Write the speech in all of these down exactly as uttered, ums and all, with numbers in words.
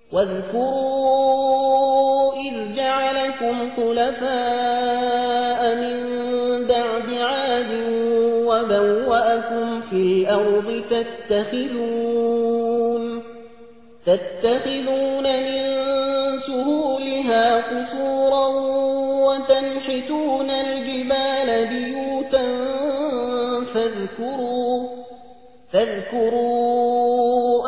واذكروا إذ جعلكم خلفاء من بعد عاد وبوأكم في الأرض تتخذون, تتخذون من سهولها قصورا وتنحتون الجبال بيوتا فاذكروا, فاذكروا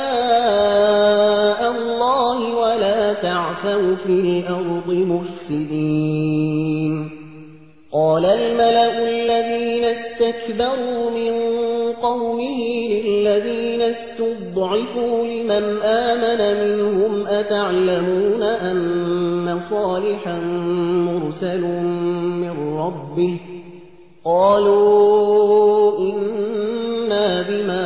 آلاء الله ولا تعثوا في الأرض مفسدين. قال الملأ الذين استكبروا من قومه للذين استضعفوا لمن آمن منهم أتعلمون أن صالحا مرسل من ربه؟ قالوا إنا بما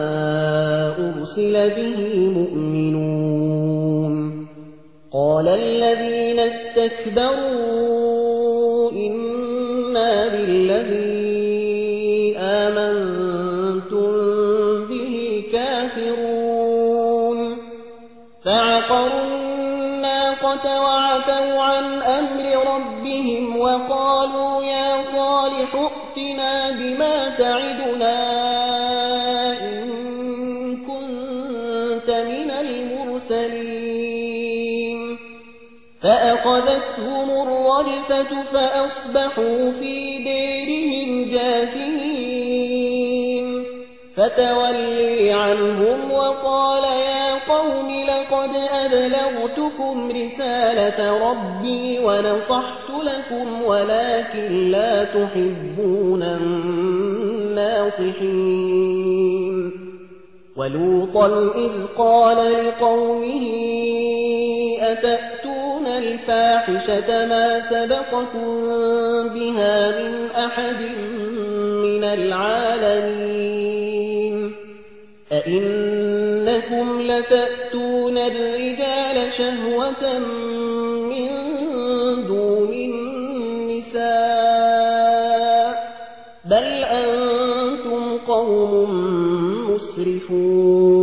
أرسل به مؤمنون. قال الذين استكبروا إنا بالذي آمنتم به كافرون. فعقروا الناقة وعتوا عن أمر ربهم وقالوا يا صالح ائتنا بما تعدنا إن كنت من المرسلين. فأخذتهم الرجفة فأصبحوا في ديرهم جاثمين. فتولي عنهم وقال يا قوم لقد أبلغتكم رسالة ربي ونصحت لكم ولكن لا تحبون الناصحين. ولوطا إذ قال لقومه أتأتون الفاحشة ما سبقكم بها من أحد من العالمين. أئنكم لتأتون الرجال شهوة من دون النساء بل أنتم قوم مسرفون.